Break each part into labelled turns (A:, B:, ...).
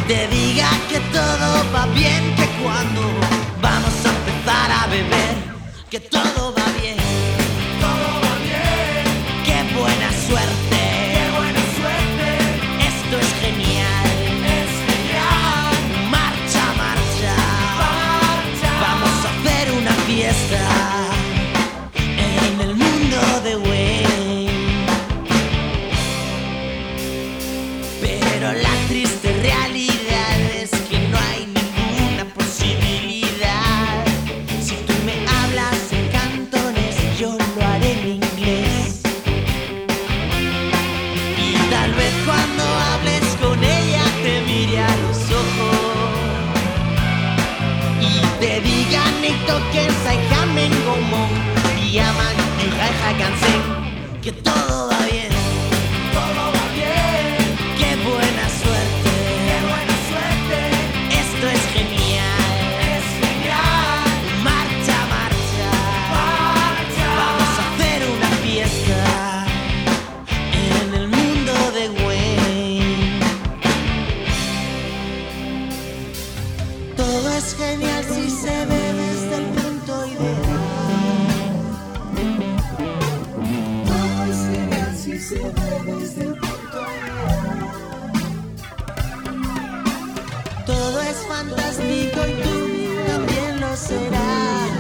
A: te diga que todo va bien, que cuando vamos a empezar a beber, que todo va bien,
B: todo va bien,
A: qué buena suerte,
B: qué buena suerte,
A: esto es genial,
B: es genial,
A: marcha, marcha,
B: marcha,
A: vamos a hacer una fiesta en el mundo de Wayne. Pero la triste realidad es que no hay ninguna posibilidad. Si tú me hablas en cantones, yo lo haré en inglés. Y tal vez cuando hables con ella te mire a los ojos y te digan y toquen sai jamen gomón y aman y jaja cansen, que todo va bien,
B: todo va bien,
A: qué buena suerte,
B: qué buena suerte,
A: esto es genial,
B: es genial,
A: marcha, marcha,
B: marcha,
A: vamos a hacer una fiesta en el mundo de Wayne. Todo es genial si se ve desde el punto ideal.
B: todo es genial si se ve desde el punto ideal.
A: Todo es fantástico y tú también lo serás.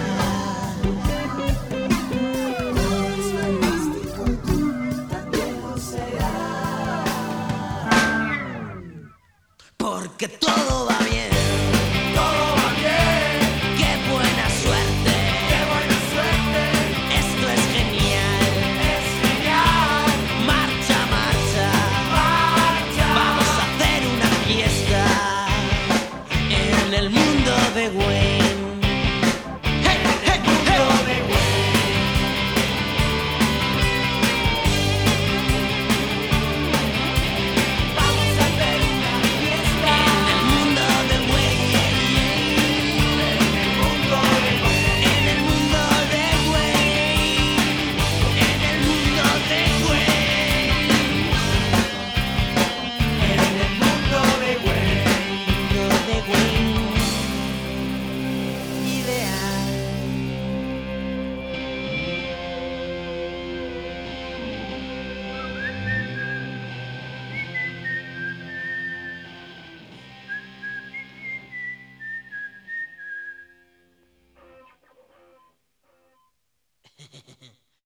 B: Todo es fantástico y tú también lo serás.
A: Porque todo va bien,